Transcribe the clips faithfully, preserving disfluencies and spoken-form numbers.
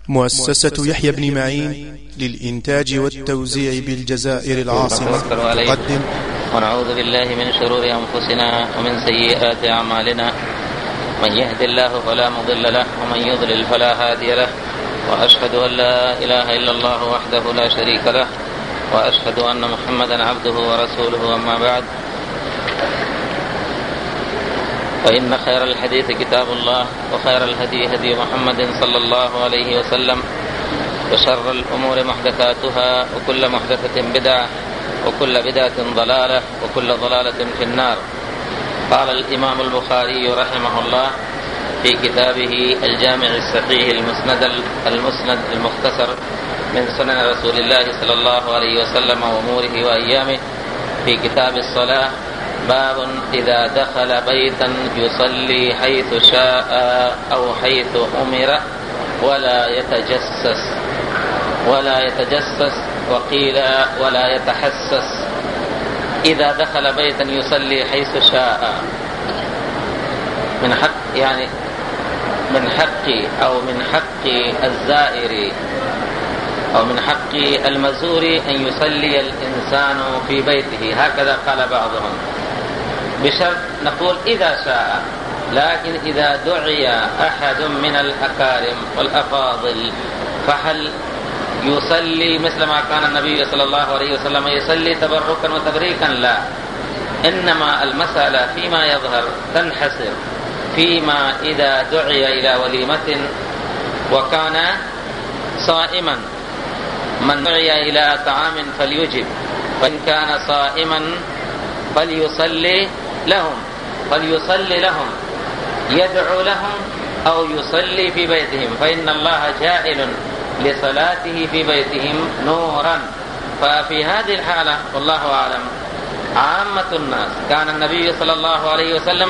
مؤسسة يحيى بن معين للإنتاج والتوزيع بالجزائر العاصمة تقدم. ونعوذ بالله من شرور أنفسنا ومن سيئات أعمالنا، من يهد الله فلا مضل له ومن يضلل فلا هادي له، وأشهد أن لا إله إلا الله وحده لا شريك له، وأشهد أن محمدا عبده ورسوله. أما بعد، فإن خير الحديث كتاب الله، وخير الهدي هدي محمد صلى الله عليه وسلم، وشر الأمور محدثاتها، وكل محدثة بدعة، وكل بدعة ضلالة، وكل ضلالة في النار. قال الإمام البخاري رحمه الله في كتابه الجامع الصحيح المسند المسند المختصر من سنن رسول الله صلى الله عليه وسلم وأموره وأيامه، في كتاب الصلاة: باب إذا دخل بيتا يصلي حيث شاء أو حيث أمر ولا يتجسس ولا يتجسس وقيل ولا يتحسس. إذا دخل بيتا يصلي حيث شاء، من حق يعني من حق أو من حق الزائر أو من حق المزور أن يصلي الإنسان في بيته، هكذا قال بعضهم، بشرط نقول إذا شاء. لكن إذا دعي أحد من الأكارم والأفاضل فهل يصلي مثل ما كان النبي صلى الله عليه وسلم يصلي تبركا وتبريكا؟ لا، إنما المسألة فيما يظهر تنحصر فيما إذا دعي إلى وليمة وكان صائما، من دعي إلى طعام فليجب، وإن كان صائما فليصلي لهم فليصلي لهم يدعو لهم أو يصلي في بيتهم، فإن الله جائل لصلاته في بيتهم نورا. ففي هذه الحالة والله أعلم عامة الناس كان النبي صلى الله عليه وسلم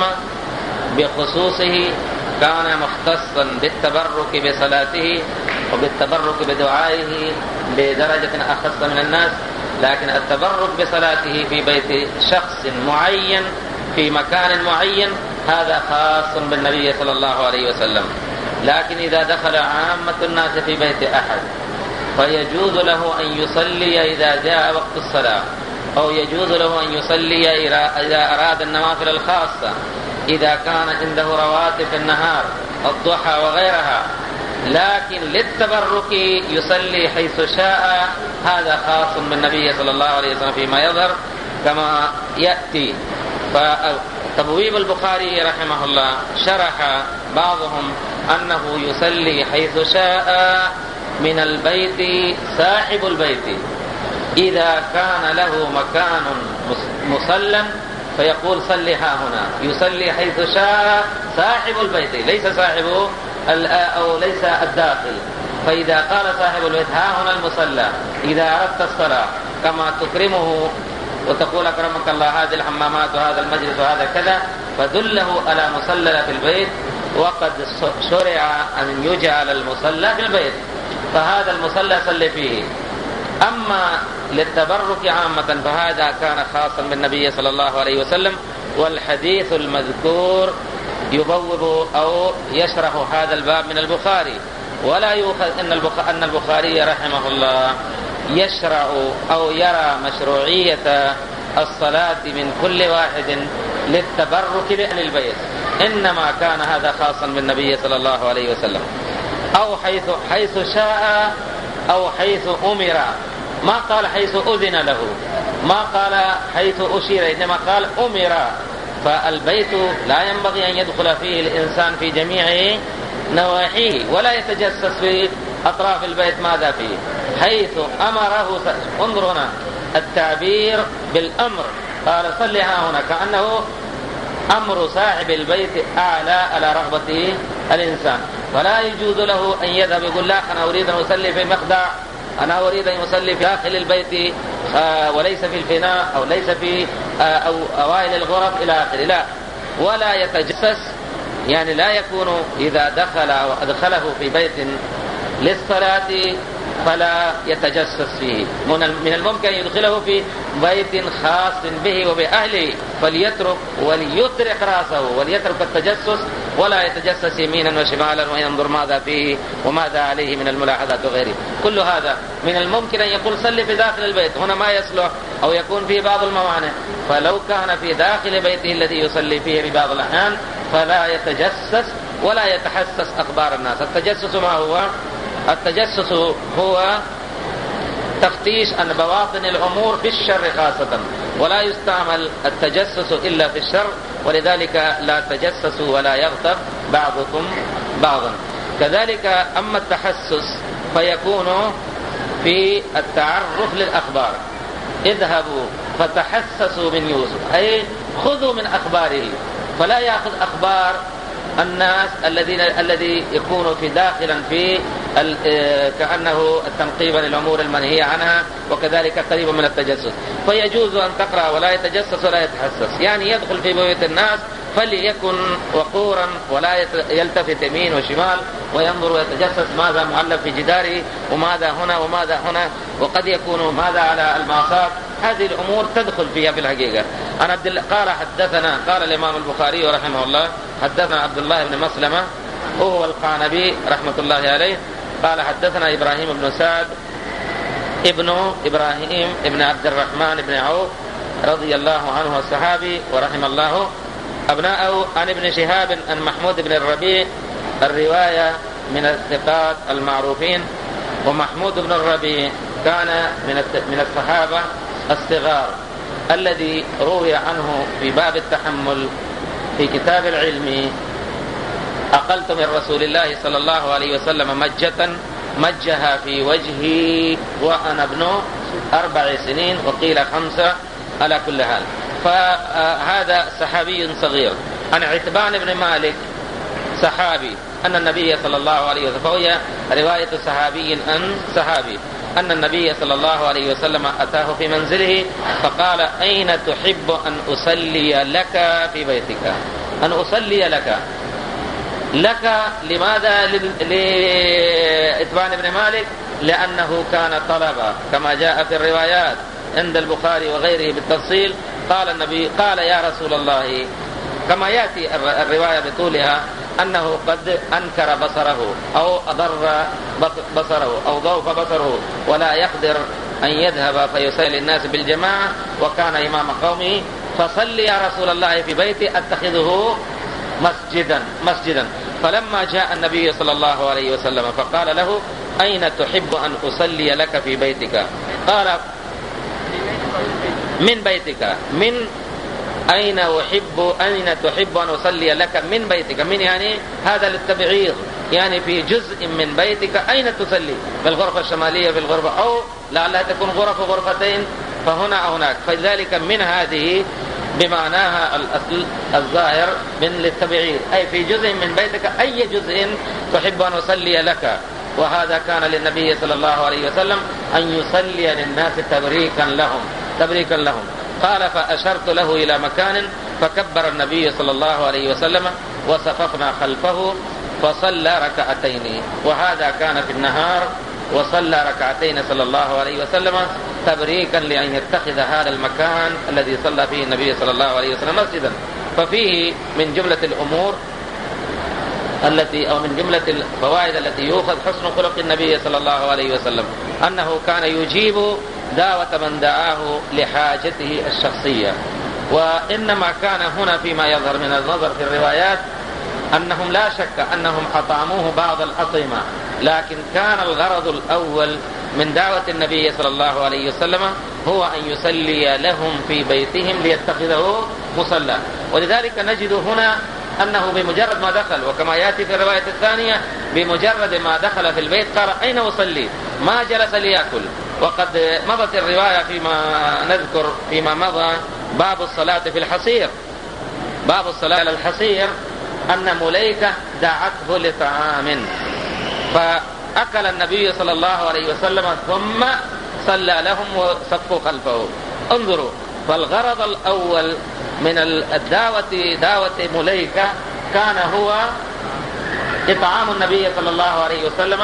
بخصوصه كان مختصا بالتبرك بصلاته وبالتبرك بدعائه بدرجة أخص من الناس، لكن التبرك بصلاته في بيت شخص معين في مكان معين هذا خاص بالنبي صلى الله عليه وسلم. لكن إذا دخل عامة الناس في بيت أحد فيجوز له أن يصلي إذا جاء وقت الصلاة، أو يجوز له أن يصلي إذا أراد النوافل الخاصة، إذا كان عنده رواتب النهار الضحى وغيرها. لكن للتبرك يصلي حيث شاء، هذا خاص بالنبي صلى الله عليه وسلم فيما يظهر كما يأتي. فتبويب البخاري رحمه الله شرح بعضهم أنه يصلي حيث شاء من البيت صاحب البيت، إذا كان له مكان مصلى فيقول صلي ها هنا، يصلي حيث شاء صاحب البيت ليس صاحبه أو ليس الداخل. فإذا قال صاحب البيت ها هنا المصلى، إذا أردت الصلاة كما تكرمه وتقول أكرمك الله هذه الحمامات وهذا المجلس وهذا كذا، فدله على مصلى في البيت، وقد شرع أن يجعل المصلى في البيت، فهذا المصلى صلي فيه. أما للتبرك عامة فهذا كان خاصا بالنبي صلى الله عليه وسلم، والحديث المذكور يبوب أو يشرح هذا الباب من البخاري. ولا يؤخذ أن البخاري رحمه الله يشرع أو يرى مشروعية الصلاة من كل واحد للتبرك بأهل البيت، إنما كان هذا خاصا بالنبي صلى الله عليه وسلم. أو حيث حيث شاء أو حيث أمر، ما قال حيث أذن له، ما قال حيث أشير، إنما قال أمر. فالبيت لا ينبغي أن يدخل فيه الإنسان في جميع نواحيه، ولا يتجسس في أطراف البيت ماذا فيه. حيث أمره، انظر هنا التعبير بالأمر، قال صلي ها هنا، كأنه أمر صاحب البيت أعلى على رغبة الإنسان. فلا يجوز له أن يذهب يقول لا أنا أريد أن أصلي في مخدع، أنا أريد أن أصلي في داخل البيت وليس في الفناء أو ليس في أو أوائل الغرف إلى آخره، لا. ولا يتجسس، يعني لا يكون إذا دخل أو أدخله في بيت للصلاة فلا يتجسس فيه. من الممكن يدخله في بيت خاص به وبأهله، فليترك وليطرق رأسه وليترك التجسس ولا يتجسس يمينا وشمالا وينظر ماذا فيه وماذا عليه من الملاحظات وغيره. كل هذا من الممكن أن يقول صلي في داخل البيت، هنا ما يصلح أو يكون فيه بعض الموانع. فلو كان في داخل بيته الذي يصلي فيه ببعض الأحيان فلا يتجسس ولا يتحسس أخبار الناس. التجسس ما هو؟ التجسس هو تفتيش عن بواطن الأمور في الشر خاصة، ولا يستعمل التجسس إلا في الشر، ولذلك لا تجسسوا ولا يغتب بعضكم بعضا. كذلك أما التحسس فيكون في التعرف للأخبار. اذهبوا فتحسسوا من يوسف، أي خذوا من أخباره، فلا يأخذ أخبار الناس الذين الذي يكون في داخلا في كأنه التنقيبا للأمور المنهية عنها، وكذلك قريبا من التجسس. فيجوز أن تقرأ ولا يتجسس ولا يتحسس، يعني يدخل في بيوت الناس فليكن وقورا ولا يلتفت يمين وشمال وينظر ويتجسس ماذا معلق في جداره وماذا هنا وماذا هنا، وقد يكون ماذا على المعصات. هذه الأمور تدخل فيها في الحقيقة. أنا عبد الله قال حدثنا قال الإمام البخاري رحمه الله حدثنا عبد الله بن مسلمة وهو القعنبي رحمة الله عليه قال حدثنا إبراهيم بن سعد ابن إبراهيم ابن عبد الرحمن بن عوف رضي الله عنه الصحابي ورحم الله أبناءه عن ابن شهاب عن محمود بن الربيع. الرواية من الثقات المعروفين، ومحمود بن الربيع كان من من الصحابة الصغار الذي روي عنه في باب التحمل في كتاب العلم: أقلت من رسول الله صلى الله عليه وسلم مجة مجها في وجهي وأنا ابن أربع سنين وقيل خمسة على كل حال. فهذا صحابي صغير. عن عتبان بن مالك صحابي أن النبي صلى الله عليه وسلم، فهي رواية صحابي عن صحابي، أن النبي صلى الله عليه وسلم أتاه في منزله فقال: أين تحب أن أصلي لك في بيتك؟ أن أصلي لك لك لماذا؟ لعتبان بن مالك لأنه كان طلبا كما جاء في الروايات عند البخاري وغيره بالتفصيل. قال النبي قال: يا رسول الله، كما يأتي الرواية بطولها أنه قد أنكر بصره أو أضر بصره أو ضعف بصره ولا يقدر أن يذهب فيصلي الناس بالجماعة وكان إمام قومه، فصل يا رسول الله في بيتي أتخذه مسجدا مسجدا. فلما جاء النبي صلى الله عليه وسلم فقال له: أين تحب أن أصلي لك في بيتك؟ قال: من بيتك. من أين أحب أين تحب أن أصلي لك من بيتك؟ من يعني هذا للتبعيض، يعني في جزء من بيتك أين تصلي؟ في الغرفة الشمالية في الغرفة، أو لعلها تكون غرف غرفتين فهنا أو هناك. فلذلك من هذه بمعناها الأصل الظاهر من للتبعيض، أي في جزء من بيتك أي جزء تحب أن أصلي لك. وهذا كان للنبي صلى الله عليه وسلم أن يصلي للناس تبريكا لهم تبريكا لهم قال: فأشرت له إلى مكان فكبر النبي صلى الله عليه وسلم وصففنا خلفه فصلى ركعتين. وهذا كان في النهار، وصلى ركعتين صلى الله عليه وسلم تبريكا لأن يتخذ هذا المكان الذي صلى فيه النبي صلى الله عليه وسلم مسجدا. ففيه من جملة الأمور التي أو من جملة الفوائد التي يؤخذ حسن خلق النبي صلى الله عليه وسلم، أنه كان يجيب دعوة من دعاه لحاجته الشخصية. وإنما كان هنا فيما يظهر من النظر في الروايات أنهم لا شك أنهم أطعموه بعض الأطعمة، لكن كان الغرض الأول من دعوة النبي صلى الله عليه وسلم هو أن يصلي لهم في بيتهم ليتخذه مصلى. ولذلك نجد هنا أنه بمجرد ما دخل، وكما يأتي في الرواية الثانية بمجرد ما دخل في البيت قال: أين أصلي؟ ما جلس ليأكل. وقد مضت الرواية فيما نذكر فيما مضى باب الصلاة في الحصير، باب الصلاة على الحصير، أن مليكة دعته لطعام فأكل النبي صلى الله عليه وسلم ثم صلى لهم وصفوا خلفه. انظروا، فالغرض الأول من الدعوة دعوة مليكة كان هو إطعام النبي صلى الله عليه وسلم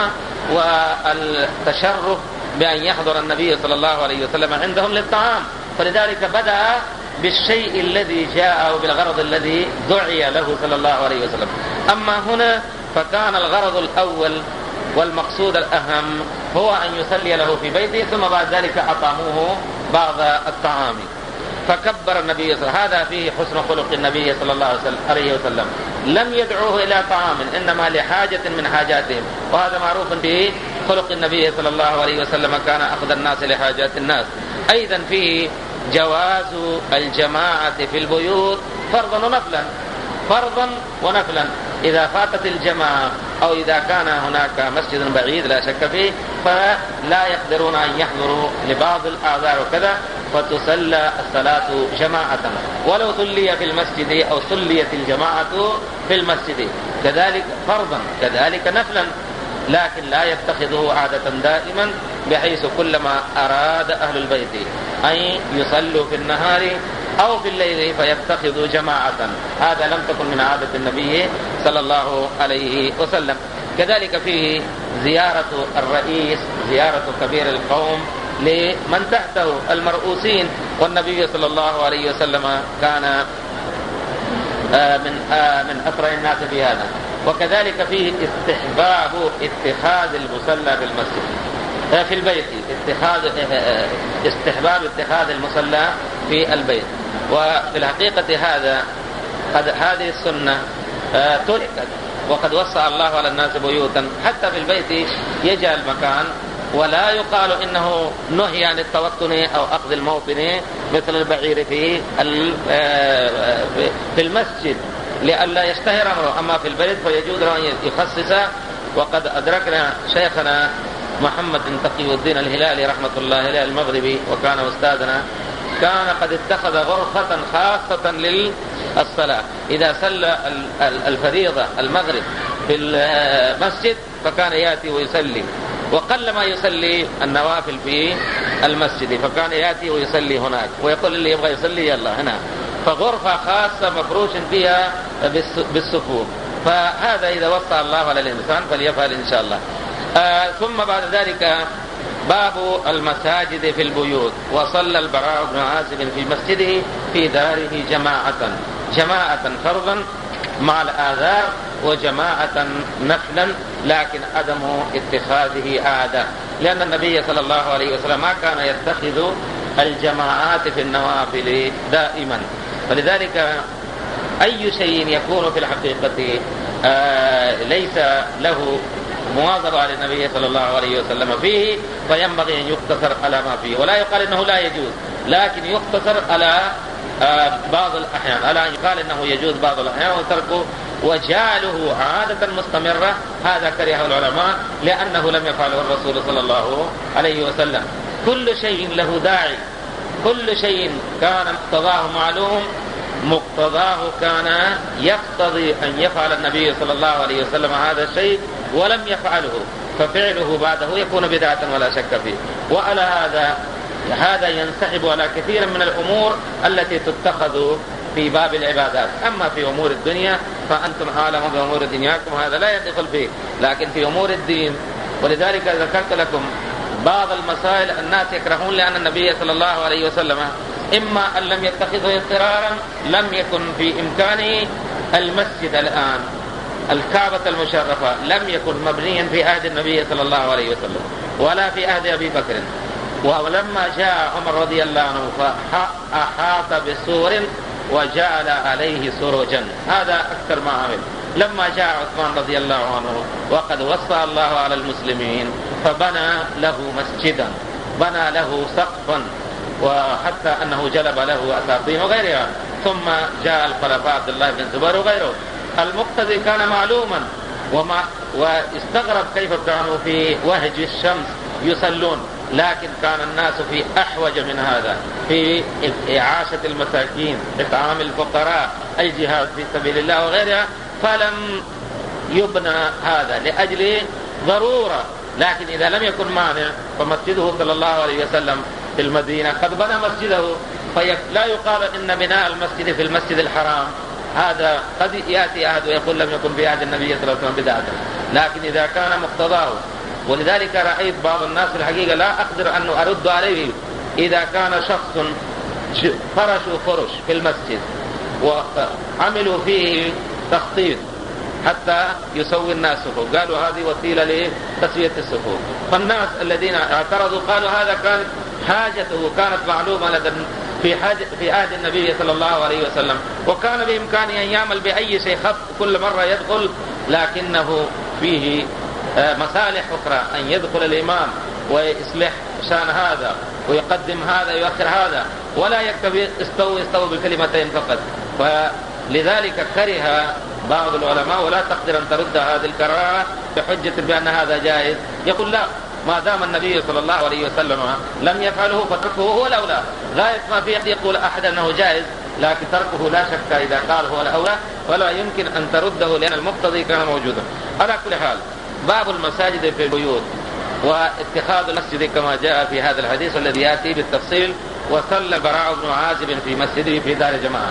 والتشرف بأن يحضر النبي صلى الله عليه وسلم عندهم للطعام. فلذلك بدأ بالشيء الذي جاء وبالغرض الذي دعي له صلى الله عليه وسلم. أما هنا فكان الغرض الأول والمقصود الأهم هو أن يصلي له في بيته، ثم بعد ذلك أطعموه بعض الطعام. فكبر النبي صلى الله عليه وسلم. هذا فيه حسن خلق النبي صلى الله عليه وسلم، لم يدعوه إلى طعام، إنما لحاجة من حاجاتهم، وهذا معروف به خلق النبي صلى الله عليه وسلم، كان أخذ الناس لحاجات الناس. أيضا فيه جواز الجماعة في البيوت فرضا ونفلا، فرضا ونفلا. إذا فاتت الجماعة أو إذا كان هناك مسجد بعيد لا شك فيه فلا يقدرون أن يحضروا لبعض الأعذار وكذا، فتصلى الصلاة جماعة، ولو صلي في المسجد أو صليت الجماعة في المسجد، كذلك فرضا كذلك نفلا، لكن لا يتخذه عادة دائما، بحيث كلما أراد أهل البيت أن يصلوا في النهار أو في الليل فيتخذوا جماعة. هذا لم تكن من عادة النبي صلى الله عليه وسلم. كذلك فيه زيارة الرئيس، زيارة كبير القوم لمن تحته المرؤوسين، والنبي صلى الله عليه وسلم كان من من أسرع الناس في هذا. وكذلك فيه استحباب اتخاذ المصلى في المسجد في البيت، اتخاذ استحباب اتخاذ المصلى في البيت. وفي الحقيقة هذا هذه السنة تركت، وقد وسع الله على الناس بيوتا حتى في البيت يجعل مكان، ولا يقال إنه نهي عن التوطن أو أخذ الموطن مثل البعير في في المسجد لئلا يشتهر أمره. أما في البيت فيجوز له أن يخصص. وقد أدركنا شيخنا محمد بن تقي الدين الهلالي رحمة الله عليه المغربي، وكان أستاذنا، كان قد اتخذ غرفة خاصة للصلاة. إذا صلى الفريضة المغرب في المسجد فكان يأتي ويصلي، وقل ما يصلي النوافل في المسجد، فكان يأتي ويصلي هناك، ويقول اللي يبغى يصلي يلا هنا، فغرفة خاصة مفروش فيها بالصفوف. فهذا إذا وسع الله على الإنسان فليفعل إن شاء الله. آه ثم بعد ذلك باب المساجد في البيوت. وصلى البراء بن عازب في مسجده في داره جماعة، جماعة فرضا مع الآذار، وجماعة نفلا، لكن عدم اتخاذه عادة، لأن النبي صلى الله عليه وسلم ما كان يتخذ الجماعات في النوافل دائما. فلذلك أي شيء يكون في الحقيقة آه ليس له مواظبة على النبي صلى الله عليه وسلم فيه، فينبغي أن يقتصر على ما فيه، ولا يقال إنه لا يجوز، لكن يقتصر على آه بعض الأحيان، على أن يقال إنه يجوز بعض الأحيان وتركه وجعله عادة مستمرة. هذا كرهه العلماء لأنه لم يفعله الرسول صلى الله عليه وسلم. كل شيء له داعي، كل شيء كان مقتضاه معلوم، مقتضاه كان يقتضي أن يفعل النبي صلى الله عليه وسلم هذا الشيء ولم يفعله، ففعله بعده يكون بدعة ولا شك فيه. وعلى هذا هذا ينسحب على كثير من الأمور التي تتخذ في باب العبادات. أما في أمور الدنيا فأنتم عالم بأمور دنياكم، هذا لا يدخل فيه، لكن في أمور الدين. ولذلك ذكرت لكم بعض المسائل الناس يكرهون، لأن النبي صلى الله عليه وسلم إما أن لم يتخذه اضطرارا، لم يكن في إمكانه. المسجد الآن الكعبة المشرفة لم يكن مبنيا في عهد النبي صلى الله عليه وسلم ولا في عهد أبي بكر، ولما جاء عمر رضي الله عنه فأحاط بسور وجعل عليه سروجا، هذا أكثر ما عمل. لما جاء عثمان رضي الله عنه وقد وصى الله على المسلمين فبنى له مسجدا، بنى له سقفا، وحتى أنه جلب له أساطين وغيرها. ثم جاء الخلفاء عبد الله بن زبير وغيره. المقتضي كان معلوما، وما واستغرب كيف كانوا في وهج الشمس يصلون، لكن كان الناس في أحوج من هذا، في إعاشة المساكين، إطعام الفقراء، الجهاد في سبيل الله وغيرها، فلم يبنى هذا لأجل ضرورة. لكن إذا لم يكن مانع فمسجده صلى الله عليه وسلم في المدينة قد بنى مسجده، فلا يقال إن بناء المسجد في المسجد الحرام هذا قد يأتي أحد ويقول لم يكن في عهد النبي صلى الله عليه وسلم بدعة، لكن إذا كان مقتضاه. ولذلك رأيت بعض الناس في الحقيقة لا أقدر أن أرد عليه، إذا كان شخص فرشوا فرش في المسجد وعملوا فيه تخطيط حتى يسوي الناس صفوف. قالوا هذه وسيلة لتسوية الصفوف. فالناس الذين اعترضوا قالوا هذا كانت حاجته كانت معلومة لدى في حاجة في عهد النبي صلى الله عليه وسلم، وكان بإمكانه أن يعمل بأي شيء خف كل مرة يدخل، لكنه فيه مصالح أخرى، أن يدخل الإمام ويصلح شان هذا ويقدم هذا ويؤخر هذا، ولا يكتفي استووا استووا بكلمتين فقط. فلذلك كره بعض العلماء، ولا تقدر أن ترد هذه الكراهة بحجة بأن هذا جائز. يقول لا، ما دام النبي صلى الله عليه وسلم لم يفعله فتركه هو الأولى. غاية ما فيه يقول أحد أنه جائز، لكن تركه لا شك إذا قال هو الأولى، ولا يمكن أن ترده لأن المقتضي كان موجودا. على كل حال، باب المساجد في البيوت واتخاذ المسجد كما جاء في هذا الحديث الذي يأتي بالتفصيل. وصلى البراء بن عازب في مسجده في دار جماعة.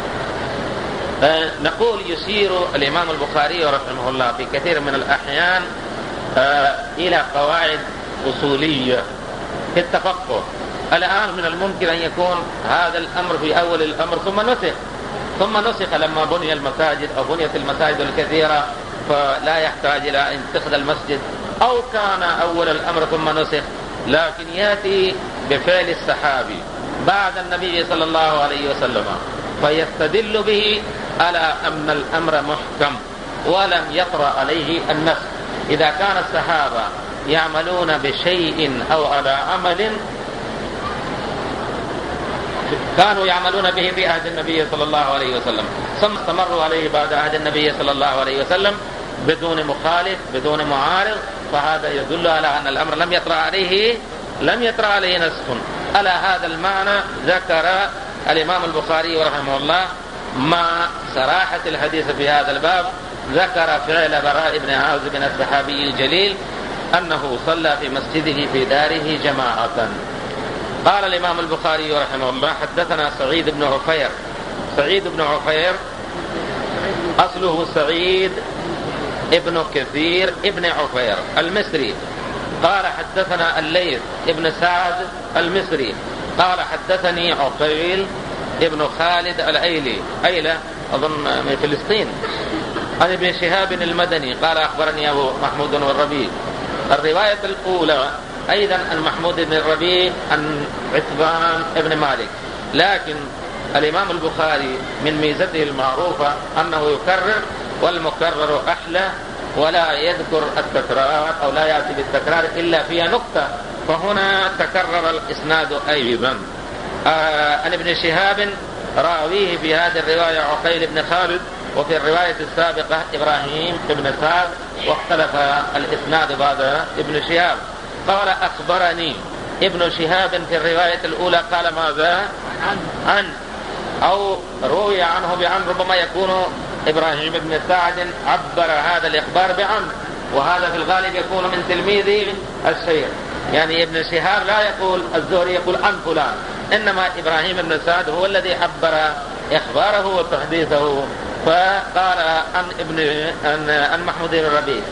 نقول يشير الإمام البخاري رحمه الله في كثير من الأحيان إلى قواعد أصولية في التفقه. الآن من الممكن أن يكون هذا الأمر في أول الأمر ثم نسخ ثم نسخ لما بني المساجد أو بنيت المساجد الكثيرة فلا يحتاج إلى أن يتخذ المسجد، أو كان أول الأمر ثم نسخ. لكن يأتي بفعل الصحابي بعد النبي صلى الله عليه وسلم فيستدل به على أن الأمر محكم ولم يطرأ عليه النسخ. إذا كان الصحابة يعملون بشيء أو على عمل كانوا يعملون به في عهد النبي صلى الله عليه وسلم ثم استمروا عليه بعد عهد النبي صلى الله عليه وسلم بدون مخالف بدون معارض، فهذا يدل على أن الأمر لم يطرأ عليه لم يطرأ عليه نسخ. على هذا المعنى ذكر الإمام البخاري رحمه الله مع صراحة الحديث في هذا الباب، ذكر فعل براء بن عازب بن الصحابي الجليل أنه صلى في مسجده في داره جماعة. قال الإمام البخاري رحمه الله حدثنا سعيد بن عفير. سعيد بن عفير أصله سعيد ابن كثير ابن عفير المصري. قال حدثنا الليث ابن سعد المصري قال حدثني عقيل ابن خالد الأيلي، أيلة أظن من فلسطين، عن ابن شهاب المدني قال أخبرني أبو محمود والربيع. الرواية الأولى أيضا عن محمود بن الربيع عن عتبان ابن مالك، لكن الإمام البخاري من ميزته المعروفة أنه يكرر، والمكرر أحلى، ولا يذكر التكرار أو لا يأتي بالتكرار إلا فيها نقطة، فهنا تكرر الإسناد أيضا. آه عن ابن شهاب راويه في هذه الرواية عقيل بن خالد، وفي الرواية السابقة إبراهيم بن سعد، واختلف الإسناد بعد ابن شهاب. قال أخبرني ابن شهاب في الرواية الأولى قال ماذا؟ عن أو روي عنه بعن، ربما يكون إبراهيم بن سعد عبر هذا الإخبار بعن، وهذا في الغالب يكون من تلميذ الشيخ. يعني ابن شهاب لا يقول الزهري يقول عن فلان، إنما إبراهيم بن سعد هو الذي عبر إخباره وتحديثه، فقال عن ابن عن, عن محمود بن الربيع.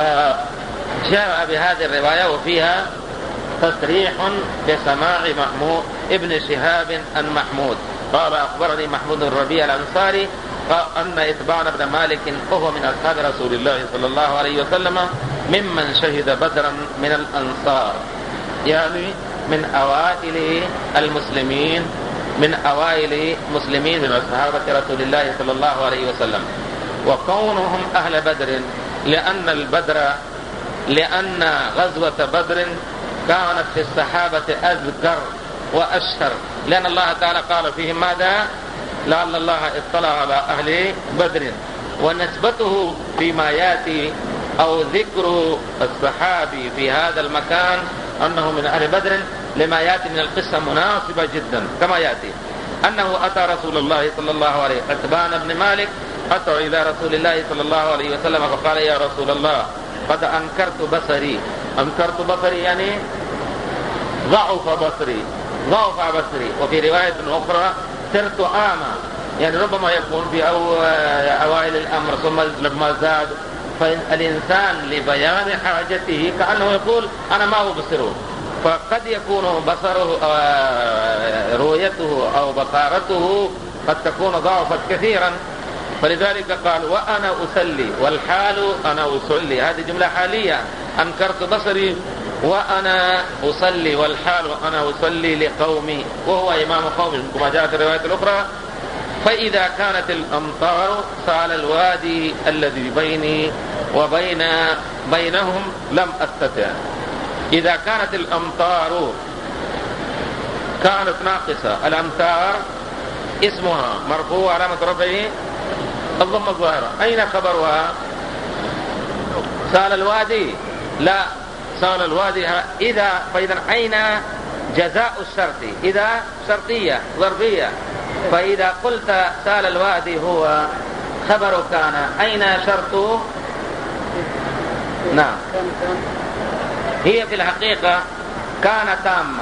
وجاء بهذه الرواية وفيها تصريح بسماع محمود ابن شهاب عن محمود. قال أخبرني محمود بن الربيع الأنصاري أن إتبان بن مالك وهو من أصحاب رسول الله صلى الله عليه وسلم ممن شهد بدرا من الأنصار، يعني من أوائل المسلمين من أوائل مسلمين من أصحاب رسول الله صلى الله عليه وسلم. وكونهم أهل بدر لأن البدر لأن غزوة بدر كانت في الصحابة أذكر وأشهر، لأن الله تعالى قال فيهم ماذا؟ لعل الله اطلع على أهل بدر. ونسبته فيما يأتي أو ذكر الصحابي في هذا المكان أنه من أهل بدر لما يأتي من القصة مناسبة جدا، كما يأتي أنه أتى رسول الله صلى الله عليه وسلم، عتبان بن مالك أتى إلى رسول الله صلى الله عليه وسلم فقال يا رسول الله قد أنكرت بصري. أنكرت بصري يعني ضعف بصري ضعف بصري وفي رواية أخرى صرت أعمى، يعني ربما يكون في أوائل الأمر ثم لما زاد، فالإنسان لبيان حاجته كأنه يقول أنا ما أبصره، فقد يكون بصره رؤيته أو بصارته قد تكون ضعفت كثيرا، فلذلك قال وأنا أصلي والحال أنا أصلي، هذه جملة حالية، أنكرت بصري وأنا أصلي والحال وأنا أصلي لقومي وهو إمام قومي كما جاءت الرواية الأخرى. فإذا كانت الأمطار سال الوادي الذي بيني وبين بينهم لم أستطع. إذا كانت الأمطار كانت ناقصة، الأمطار اسمها مرفوع علامة رفعه الضمة الظاهرة، أين خبرها؟ سال الوادي، لا، سال الوادي إذا، فإذا أين جزاء الشرط؟ إذا شرطية ظرفية، فإذا قلت سال الوادي هو خبر كان، أين شرط؟ نعم، هي في الحقيقة كان تامة.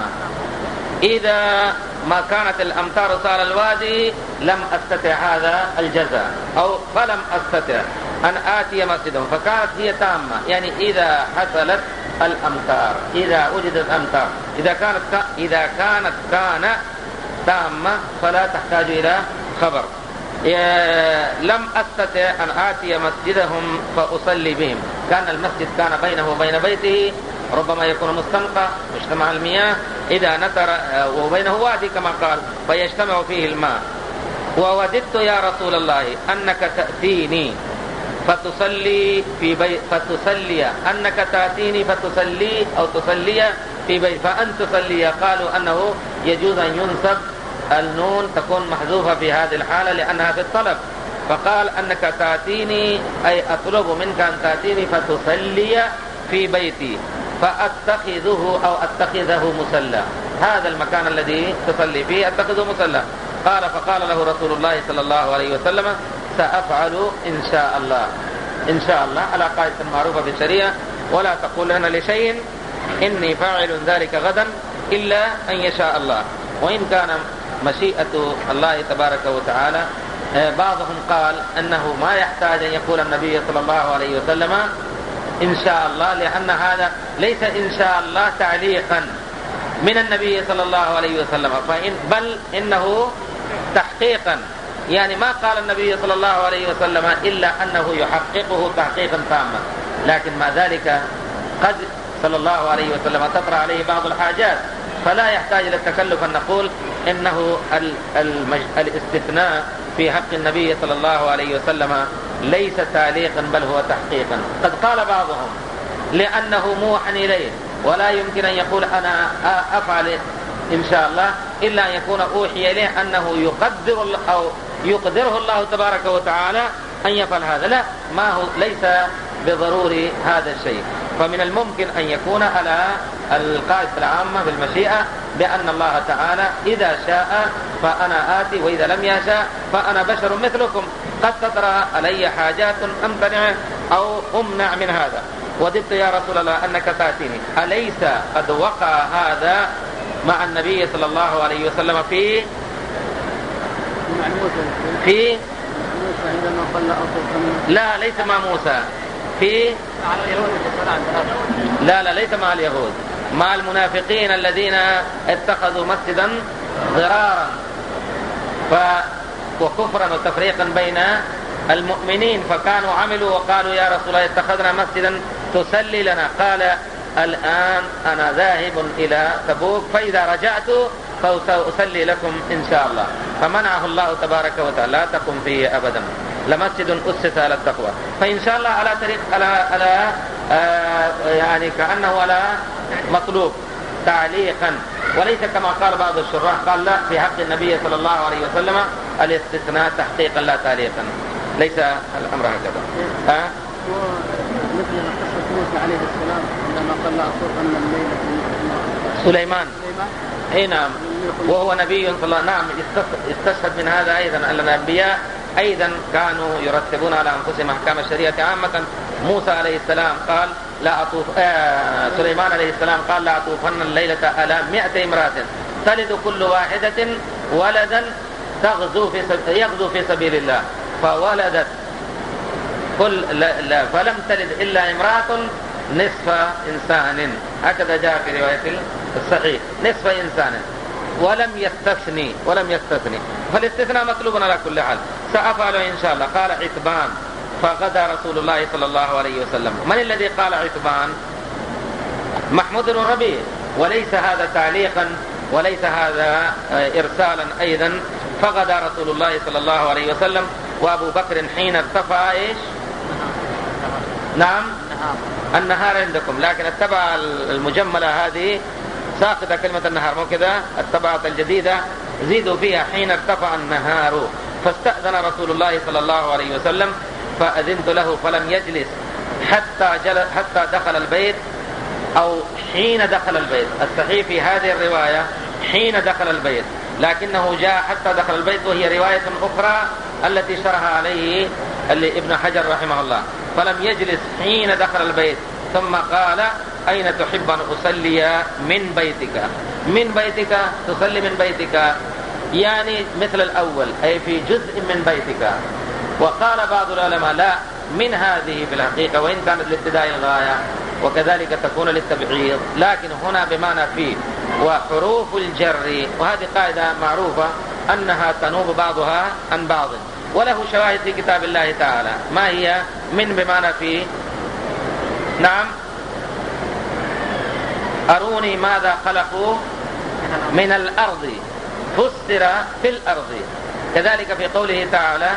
إذا ما كانت الأمطار سال الوادي لم أستطع هذا الجزاء، أو فلم أستطع أن آتي مسجدهم، فكانت هي تامة، يعني إذا حصلت الأمطار، إذا وجدت الأمطار، إذا كانت إذا كانت كان تامة فلا تحتاج إلى خبر. لم أستطع أن آتي مسجدهم فأصلي بهم، كان المسجد كان بينه وبين بيته ربما يكون مستنقع مجتمع المياه، إذا نتر وبينه وادي كما قال فيجتمع فيه الماء. ووددت يا رسول الله أنك تأتيني فتصلي في بيت، فتصلي أنك تأتيني فتصلي أو تصلي في بيت، فأن تصلي قالوا أنه يجوز أن ينسب النون تكون محذوفة في هذه الحالة لأنها في الطلب، فقال أنك تأتيني أي أطلب منك أن تأتيني فتصلي في بيتي فأتخذه أو أتخذه مسلى، هذا المكان الذي تصلي فيه أتخذه مسلى. قال فقال له رسول الله صلى الله عليه وسلم سأفعل إن شاء الله، إن شاء الله على قاعدة معروفة في الشريعة، ولا تقول لنا لشيء إني فاعل ذلك غدا إلا أن يشاء الله. وإن كان مشيئة الله تبارك وتعالى، بعضهم قال أنه ما يحتاج أن يقول النبي صلى الله عليه وسلم إن شاء الله، لأن هذا ليس إن شاء الله تعليقا من النبي صلى الله عليه وسلم، فإن بل إنه تحقيقا، يعني ما قال النبي صلى الله عليه وسلم إلا أنه يحققه تحقيقا تاما، لكن مع ذلك قد صلى الله عليه وسلم تطرأ عليه بعض الحاجات، فلا يحتاج إلى التكلف أن نقول إنه الاستثناء في حق النبي صلى الله عليه وسلم ليس تعليقا بل هو تحقيقا. قد قال بعضهم لأنه موحى إليه، ولا يمكن أن يقول أنا أفعل إن شاء الله إلا أن يكون أوحي إليه أنه يقدر أو يقدره الله تبارك وتعالى أن يفعل هذا، لا، ما هو ليس بضروري هذا الشيء. فمن الممكن أن يكون على القاعدة العامة بالمشيئة بأن الله تعالى إذا شاء فأنا آتي، وإذا لم يشاء فأنا بشر مثلكم، قد تطرأ علي حاجات أمتنع أو أمنع من هذا. وددت يا رسول الله أنك تأتيني، أليس قد وقع هذا مع النبي صلى الله عليه وسلم في في لا ليس مع موسى، في لا لا ليس مع اليهود، مع المنافقين الذين اتخذوا مسجدا ضرارا ف وكفرا وتفريقا بين المؤمنين، فكانوا عملوا وقالوا يا رسول الله اتخذنا مسجدا تصلي لنا، قال الآن أنا ذاهب إلى تبوك فإذا رجعت فسأصلي لكم إن شاء الله، فمنعه الله تبارك وتعالى لا تقم فيه أبدا، لمسجد أسس على التقوى، فإن شاء الله على طريق على على آه يعني كأنه على مطلوب تعليقا، وليس كما قال بعض الشراح قال لا في حق النبي صلى الله عليه وسلم الاستثناء تحقيقا لا تعليقا، ليس الأمر هكذا. ها مثل قصة موسى عليه السلام عندما قال لا أطوفن الليلة سليمان، اي نعم، وهو نبي صلى الله عليه وسلم، نعم استشهد من هذا أيضا أن الأنبياء أيضا كانوا يرتبون على أنفسهم أحكام الشريعة عامة. موسى عليه السلام قال لا أطوف آه سليمان عليه السلام قال لا أطوفن الليلة على مئة امرأة تلد كل واحدة ولدا تغزو في سب... يغزو في سبيل الله، فولدت كل لا لا فلم تلد إلا امرأة نصف إنسان، هكذا جاء في رواية الصحيح نصف إنسان، ولم يستثني ولم يستثني فالاستثناء مطلوب على كل حال، سأفعل إن شاء الله. قال عتبان، فغدا رسول الله صلى الله عليه وسلم. من الذي قال عتبان؟ محمود بن ربيع، وليس هذا تعليقا وليس هذا إرسالا أيضا. فغدا رسول الله صلى الله عليه وسلم وأبو بكر حين ارتفع إيش؟ نعم النهار عندكم، لكن التبعة المجملة هذه ساقطة كلمة النهار، مو كذا؟ التبعة الجديدة زيدوا فيها حين ارتفع النهار. فاستأذن رسول الله صلى الله عليه وسلم فأذنت له فلم يجلس حتى جل حتى دخل البيت أو حين دخل البيت. الصحيح في هذه الرواية حين دخل البيت، لكنه جاء حتى دخل البيت، وهي رواية أخرى التي شرح عليه ابن حجر رحمه الله. فلم يجلس حين دخل البيت، ثم قال أين تحب أن أصلي من بيتك؟ من بيتك تصلي من بيتك يعني مثل الأول، أي في جزء من بيتك. وقال بعض العلماء لا، من هذه في الحقيقة وإن كانت لابتداء الغاية وكذلك تكون للتبعيض، لكن هنا بمعنى فيه. وحروف الجر، وهذه قاعدة معروفة أنها تنوب بعضها عن بعض، وله شواهد في كتاب الله تعالى. ما هي؟ من بمعنى فيه. نعم، أروني ماذا خلقوا من الأرض، فسر في الأرض. كذلك في قوله تعالى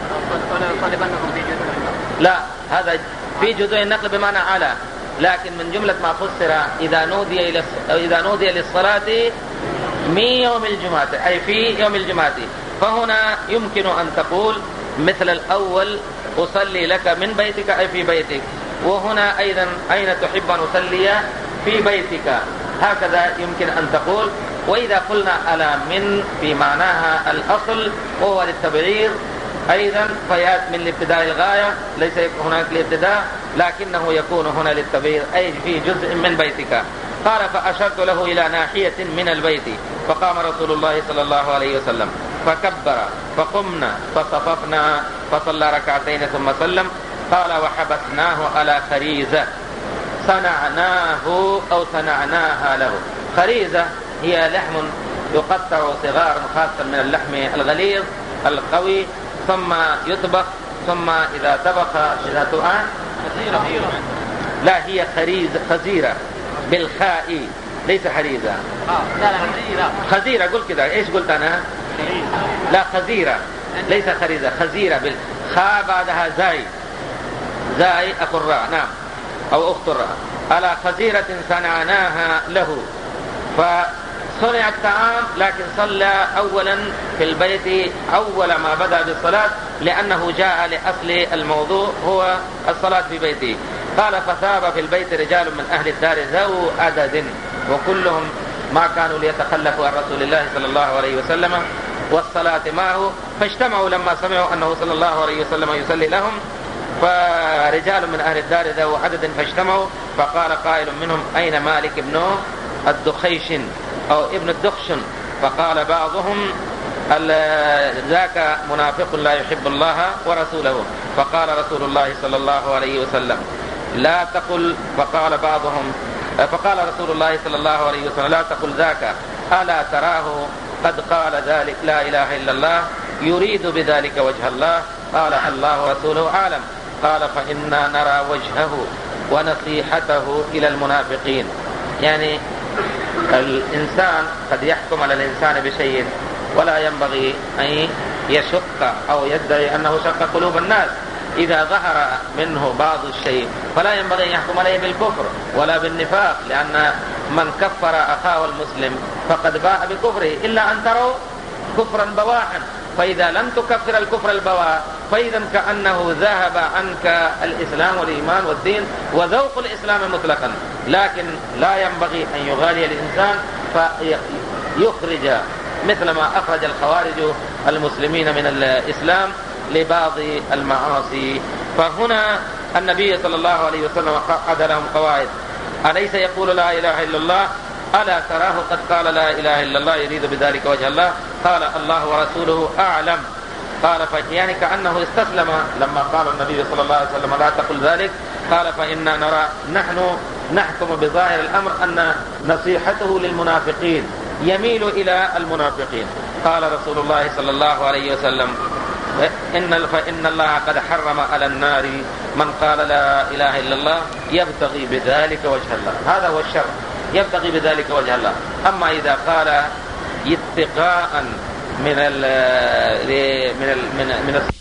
لا، هذا في جزء النقل بمعنى على، لكن من جملة ما فسر إذا نودي إلى إذا نودي للصلاة من يوم الجمعة، أي في يوم الجمعة. فهنا يمكن أن تقول مثل الأول أصلي لك من بيتك أي في بيتك، وهنا أيضا أين تحب أن أصلي في بيتك، هكذا يمكن أن تقول. وإذا قلنا على من في معناها الأصل وهو للتبعير أيضا فيات من الابتداء الغاية، ليس هناك الابتداء لكنه يكون هنا للتبعير، أي في جزء من بيتك. قال فأشرت له إلى ناحية من البيت، فقام رسول الله صلى الله عليه وسلم فكبر، فقمنا فصففنا فصلى ركعتين ثم سلم. قال وحبسناه على خريزة صنعناه أو صنعناها له. خريزة هي لحم يقطع صغار خاصة من اللحم الغليظ القوي، ثم يطبخ، ثم إذا طبخ إذا تؤان لا، هي خريزة خزيرة بالخاء ليس حريزة. خزيرة قل كده. إيش قلت أنا؟ لا، خزيرة ليس خريزة، خزيرة بالخاء بعدها زاي، زاي أخو الراء، نعم، أو أخت الراء. على خزيرة صنعناها له. فصنع الطعام، لكن صلى أولا في البيت أول ما بدأ بالصلاة، لأنه جاء لأصل الموضوع هو الصلاة في بيته. قال فثاب في البيت رجال من أهل الدار ذو عدد، وكلهم ما كانوا ليتخلفوا عن رسول الله صلى الله عليه وسلم والصلاة معه، فاجتمعوا لما سمعوا أنه صلى الله عليه وسلم يصلي لهم. فرجال من أهل الدار ذو عدد فاجتمعوا، فقال قائل منهم أين مالك ابن الدخيشن أو ابن الدخشن؟ فقال بعضهم ذاك منافق لا يحب الله ورسوله. فقال رسول الله صلى الله عليه وسلم لا تقل. فقال بعضهم فقال رسول الله صلى الله عليه وسلم لا تقل ذاك، ألا تراه قد قال ذلك لا إله إلا الله يريد بذلك وجه الله؟ قال الله ورسوله أعلم. قال فإنا نرى وجهه ونصيحته إلى المنافقين. يعني الإنسان قد يحكم على الإنسان بشيء ولا ينبغي أن يشق أو يدعي أنه شق قلوب الناس. إذا ظهر منه بعض الشيء فلا ينبغي أن يحكم عليه بالكفر ولا بالنفاق، لأن من كفر أخاه المسلم فقد باء بكفره، إلا أن تروا كفرا بواحا. فإذا لم تكفر الكفر البواح فإذا كأنه ذهب عنك الإسلام والإيمان والدين وذوق الإسلام مطلقا. لكن لا ينبغي أن يغالي الإنسان فيخرج مثل ما أخرج الخوارج المسلمين من الإسلام لبعض المعاصي. فهنا النبي صلى الله عليه وسلم قعد لهم قواعد: أليس يقول لا إله إلا الله؟ ألا تراه قد قال لا إله إلا الله يريد بذلك وجه الله؟ قال الله ورسوله أعلم. قال يعني كأنه استسلم لما قال النبي صلى الله عليه وسلم لا تقل ذلك. قال فإنا نرى نحن نحكم بظاهر الأمر أن نصيحته للمنافقين، يميل إلى المنافقين. قال رسول الله صلى الله عليه وسلم إن فإن الله قد حرم على النار من قال لا إله إلا الله يبتغي بذلك وجه الله. هذا هو الشر، يبتغي بذلك وجه الله. أما إذا قال اتقاء من ال من ال من, من